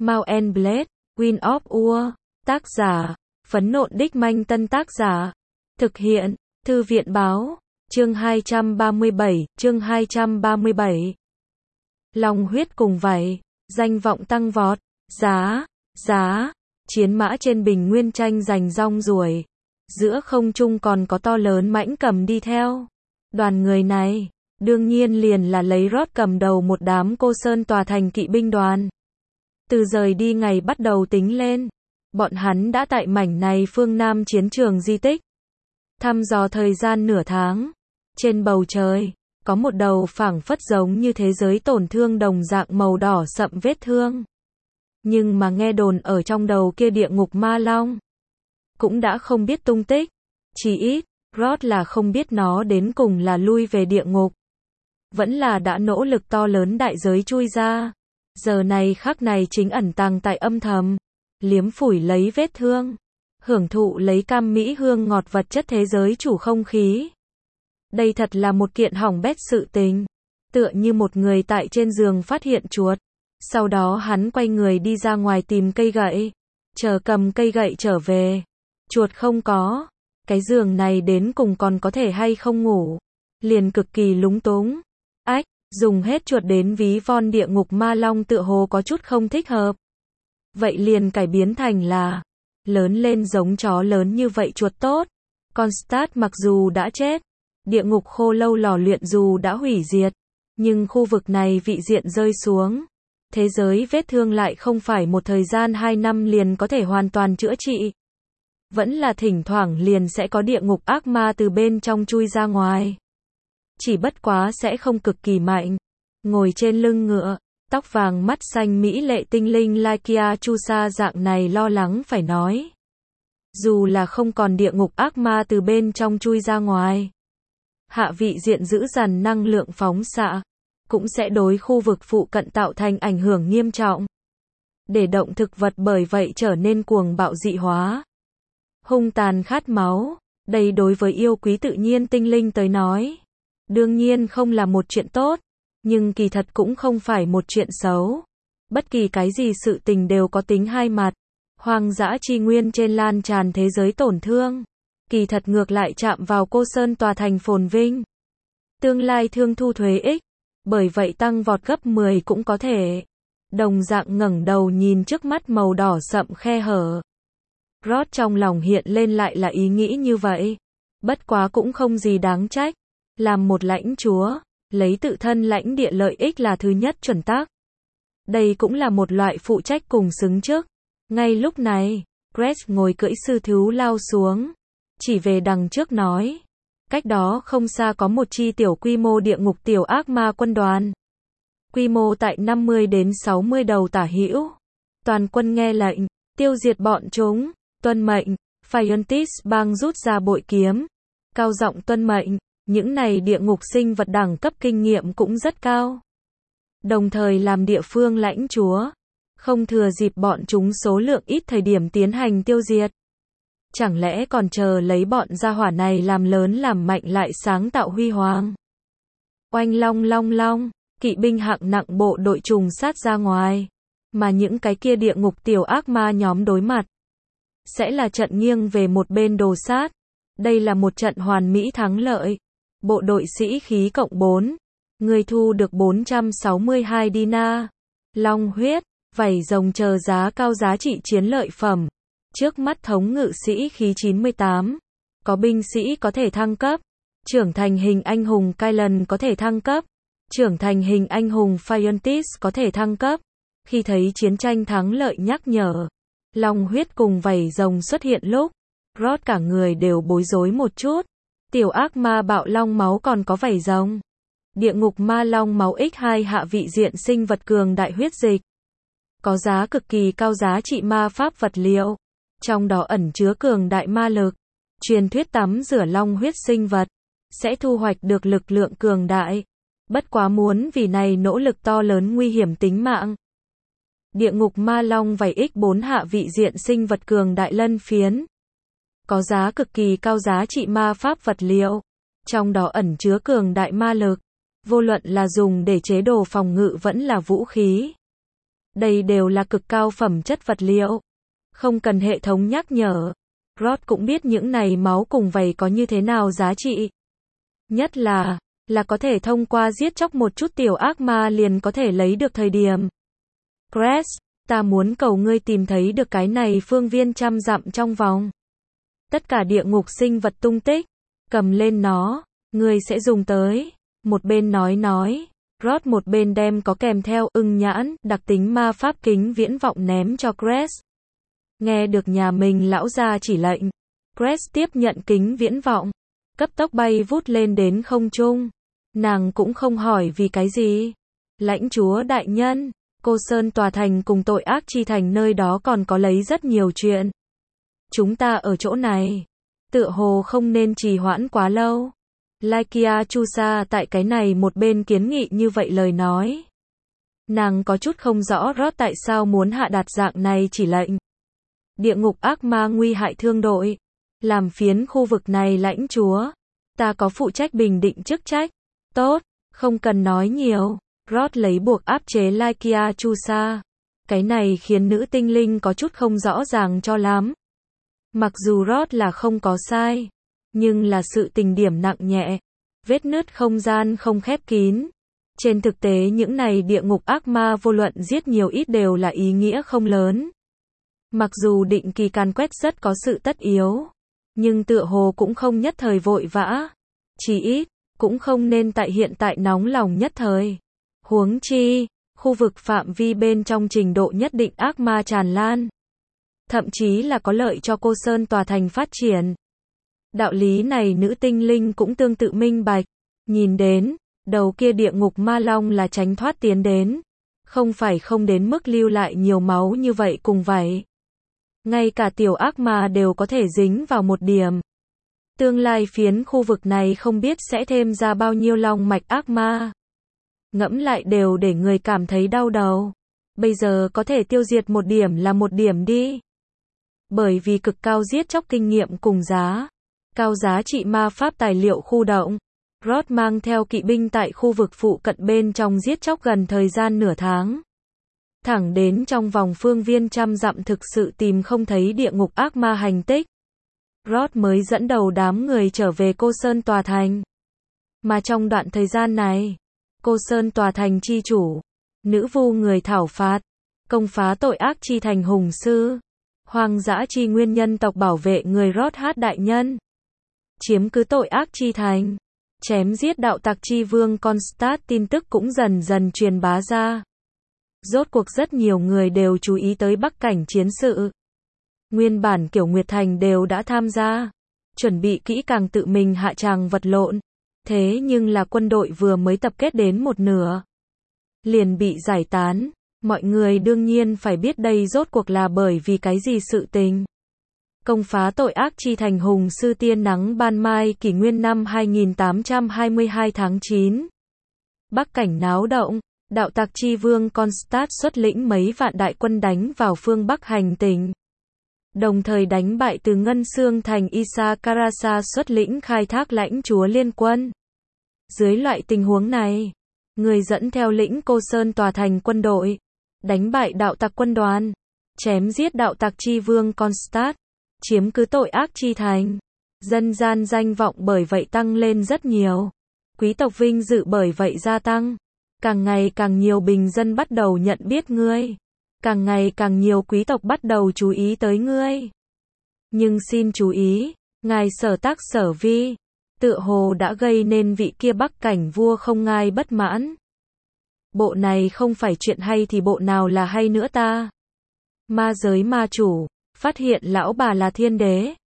Mount and Blade, Wind of War. Tác giả, Phấn Nộn Đích Manh. Tân tác giả, thực hiện, Thư viện Báo. Chương 237, chương 237. Long huyết cùng vảy, danh vọng tăng vọt, giá, chiến mã trên bình nguyên tranh giành rong ruổi. Giữa không trung còn có to lớn mãnh cầm đi theo. Đoàn người này, đương nhiên liền là lấy Rod cầm đầu một đám cô sơn tòa thành kỵ binh đoàn. Từ rời đi ngày bắt đầu tính lên, bọn hắn đã tại mảnh này phương Nam chiến trường di tích. Thăm dò thời gian nửa tháng. Trên bầu trời, có một đầu phảng phất giống như thế giới tổn thương đồng dạng màu đỏ sậm vết thương. Nhưng mà nghe đồn ở trong đầu kia địa ngục ma long cũng đã không biết tung tích. Chỉ ít, Rod là không biết nó đến cùng là lui về địa ngục, vẫn là đã nỗ lực to lớn đại giới chui ra. Giờ này khắc này chính ẩn tàng tại âm thầm, liếm phủi lấy vết thương, hưởng thụ lấy cam mỹ hương ngọt vật chất thế giới chủ không khí. Đây thật là một kiện hỏng bét sự tình. Tựa như một người tại trên giường phát hiện chuột. Sau đó hắn quay người đi ra ngoài tìm cây gậy. Chờ cầm cây gậy trở về. Chuột không có. Cái giường này đến cùng còn có thể hay không ngủ. Liền cực kỳ lúng túng. Ách, dùng hết chuột đến ví von địa ngục ma long tựa hồ có chút không thích hợp. Vậy liền cải biến thành là lớn lên giống chó lớn như vậy chuột tốt. Constat mặc dù đã chết, địa ngục khô lâu lò luyện dù đã hủy diệt, nhưng khu vực này vị diện rơi xuống. Thế giới vết thương lại không phải một thời gian 2 năm liền có thể hoàn toàn chữa trị. Vẫn là thỉnh thoảng liền sẽ có địa ngục ác ma từ bên trong chui ra ngoài. Chỉ bất quá sẽ không cực kỳ mạnh. Ngồi trên lưng ngựa, tóc vàng mắt xanh mỹ lệ tinh linh Laikia Chusa dạng này lo lắng phải nói. Dù là không còn địa ngục ác ma từ bên trong chui ra ngoài, hạ vị diện giữ dằn năng lượng phóng xạ cũng sẽ đối khu vực phụ cận tạo thành ảnh hưởng nghiêm trọng. Để động thực vật bởi vậy trở nên cuồng bạo dị hóa, hung tàn khát máu. Đây đối với yêu quý tự nhiên tinh linh tới nói, đương nhiên không là một chuyện tốt, nhưng kỳ thật cũng không phải một chuyện xấu. Bất kỳ cái gì sự tình đều có tính hai mặt. Hoang dã chi nguyên trên lan tràn thế giới tổn thương, kỳ thật ngược lại chạm vào cô sơn tòa thành phồn vinh. Tương lai thương thu thuế ích, bởi vậy tăng vọt gấp 10 cũng có thể. Đồng dạng ngẩng đầu nhìn trước mắt màu đỏ sậm khe hở. Rod trong lòng hiện lên lại là ý nghĩ như vậy. Bất quá cũng không gì đáng trách. Làm một lãnh chúa, lấy tự thân lãnh địa lợi ích là thứ nhất chuẩn tắc. Đây cũng là một loại phụ trách cùng xứng trước. Ngay lúc này, Gretch ngồi cưỡi sư thú lao xuống, chỉ về đằng trước nói. Cách đó không xa có một chi tiểu quy mô địa ngục tiểu ác ma quân đoàn. Quy mô tại 50 đến 60 đầu tả hữu. Toàn quân nghe lệnh, tiêu diệt bọn chúng, tuân mệnh. Phiontis bang rút ra bội kiếm, cao giọng tuân mệnh. Những này địa ngục sinh vật đẳng cấp kinh nghiệm cũng rất cao. Đồng thời làm địa phương lãnh chúa, không thừa dịp bọn chúng số lượng ít thời điểm tiến hành tiêu diệt. Chẳng lẽ còn chờ lấy bọn gia hỏa này làm lớn làm mạnh lại sáng tạo huy hoàng. Oanh long long long, kỵ binh hạng nặng bộ đội trùng sát ra ngoài. Mà những cái kia địa ngục tiểu ác ma nhóm đối mặt, sẽ là trận nghiêng về một bên đồ sát. Đây là một trận hoàn mỹ thắng lợi. Bộ đội sĩ khí cộng 4. Người thu được 462 dinar. Long huyết, vảy rồng chờ giá cao giá trị chiến lợi phẩm. Trước mắt thống ngự sĩ khí 98. Có binh sĩ có thể thăng cấp. Trưởng thành hình anh hùng Kylan có thể thăng cấp. Trưởng thành hình anh hùng Phiontis có thể thăng cấp. Khi thấy chiến tranh thắng lợi nhắc nhở, long huyết cùng vảy rồng xuất hiện lúc, Rod cả người đều bối rối một chút. Tiểu ác ma bạo long máu còn có vảy rồng. Địa ngục ma long máu X2 hạ vị diện sinh vật cường đại huyết dịch. Có giá cực kỳ cao giá trị ma pháp vật liệu. Trong đó ẩn chứa cường đại ma lực. Truyền thuyết tắm rửa long huyết sinh vật sẽ thu hoạch được lực lượng cường đại. Bất quá muốn vì này nỗ lực to lớn nguy hiểm tính mạng. Địa ngục ma long vảy X4 hạ vị diện sinh vật cường đại lân phiến. Có giá cực kỳ cao giá trị ma pháp vật liệu. Trong đó ẩn chứa cường đại ma lực. Vô luận là dùng để chế đồ phòng ngự vẫn là vũ khí. Đây đều là cực cao phẩm chất vật liệu. Không cần hệ thống nhắc nhở. Rod cũng biết những này máu cùng vảy có như thế nào giá trị. Nhất là có thể thông qua giết chóc một chút tiểu ác ma liền có thể lấy được thời điểm. Cress, ta muốn cầu ngươi tìm thấy được cái này phương viên 100 dặm trong vòng. Tất cả địa ngục sinh vật tung tích, cầm lên nó, ngươi sẽ dùng tới. Một bên nói, Rod một bên đem có kèm theo ưng nhãn, đặc tính ma pháp kính viễn vọng ném cho Cress. Nghe được nhà mình lão gia chỉ lệnh, Cress tiếp nhận kính viễn vọng, cấp tốc bay vút lên đến không trung. Nàng cũng không hỏi vì cái gì. Lãnh chúa đại nhân, Cô Sơn tòa thành cùng tội ác chi thành nơi đó còn có lấy rất nhiều chuyện. Chúng ta ở chỗ này, tựa hồ không nên trì hoãn quá lâu. Lykia Chusa tại cái này một bên kiến nghị như vậy lời nói. Nàng có chút không rõ Rod tại sao muốn hạ đạt dạng này chỉ lệnh. Địa ngục ác ma nguy hại thương đội. Làm phiến khu vực này lãnh chúa. Ta có phụ trách bình định chức trách. Tốt, không cần nói nhiều. Rod lấy buộc áp chế Lykia Chusa. Cái này khiến nữ tinh linh có chút không rõ ràng cho lắm. Mặc dù Rod là không có sai, nhưng là sự tình điểm nặng nhẹ. Vết nứt không gian không khép kín. Trên thực tế những này địa ngục ác ma vô luận giết nhiều ít đều là ý nghĩa không lớn. Mặc dù định kỳ càn quét rất có sự tất yếu, nhưng tựa hồ cũng không nhất thời vội vã. Chỉ ít, cũng không nên tại hiện tại nóng lòng nhất thời. Huống chi, khu vực phạm vi bên trong trình độ nhất định ác ma tràn lan. Thậm chí là có lợi cho Cô Sơn tòa thành phát triển. Đạo lý này nữ tinh linh cũng tương tự minh bạch. Nhìn đến, đầu kia địa ngục ma long là tránh thoát tiến đến. Không phải không đến mức lưu lại nhiều máu như vậy cùng vậy. Ngay cả tiểu ác ma đều có thể dính vào một điểm. Tương lai phiến khu vực này không biết sẽ thêm ra bao nhiêu long mạch ác ma. Ngẫm lại đều để người cảm thấy đau đầu. Bây giờ có thể tiêu diệt một điểm là một điểm đi. Bởi vì cực cao giết chóc kinh nghiệm cùng cao giá trị ma pháp tài liệu khu động. Rod mang theo kỵ binh tại khu vực phụ cận bên trong giết chóc gần thời gian nửa tháng. Thẳng đến trong vòng phương viên 100 dặm thực sự tìm không thấy địa ngục ác ma hành tích. Rod mới dẫn đầu đám người trở về Cô Sơn tòa thành. Mà trong đoạn thời gian này, Cô Sơn tòa thành chi chủ, nữ vu người thảo phạt, công phá tội ác chi thành hùng sư, hoang dã chi nguyên nhân tộc bảo vệ người Rod hát đại nhân, chiếm cứ tội ác chi thành, chém giết đạo tặc chi vương Constat tin tức cũng dần dần truyền bá ra. Rốt cuộc rất nhiều người đều chú ý tới bắc cảnh chiến sự. Nguyên bản Kiểu Nguyệt Thành đều đã tham gia, chuẩn bị kỹ càng tự mình hạ tràng vật lộn. Thế nhưng là quân đội vừa mới tập kết đến một nửa, liền bị giải tán. Mọi người đương nhiên phải biết đây rốt cuộc là bởi vì cái gì sự tình. Công phá tội ác chi thành hùng sư tiên nắng ban mai kỷ nguyên năm 2822 tháng 9. Bắc cảnh náo động, đạo tặc chi vương Constat xuất lĩnh mấy vạn đại quân đánh vào phương Bắc hành tỉnh. Đồng thời đánh bại từ Ngân Xương thành Isa Karasa xuất lĩnh khai thác lãnh chúa liên quân. Dưới loại tình huống này, người dẫn theo lĩnh Cô Sơn tòa thành quân đội, đánh bại đạo tặc quân đoàn, chém giết đạo tặc chi vương Constat, chiếm cứ tội ác chi thành. Dân gian danh vọng bởi vậy tăng lên rất nhiều. Quý tộc vinh dự bởi vậy gia tăng. Càng ngày càng nhiều bình dân bắt đầu nhận biết ngươi. Càng ngày càng nhiều quý tộc bắt đầu chú ý tới ngươi. Nhưng xin chú ý, ngài Sở Tác Sở Vi, tựa hồ đã gây nên vị kia bắc cảnh vua không ngai bất mãn. Bộ này không phải chuyện hay thì bộ nào là hay nữa ta? Ma giới ma chủ, phát hiện lão bà là thiên đế.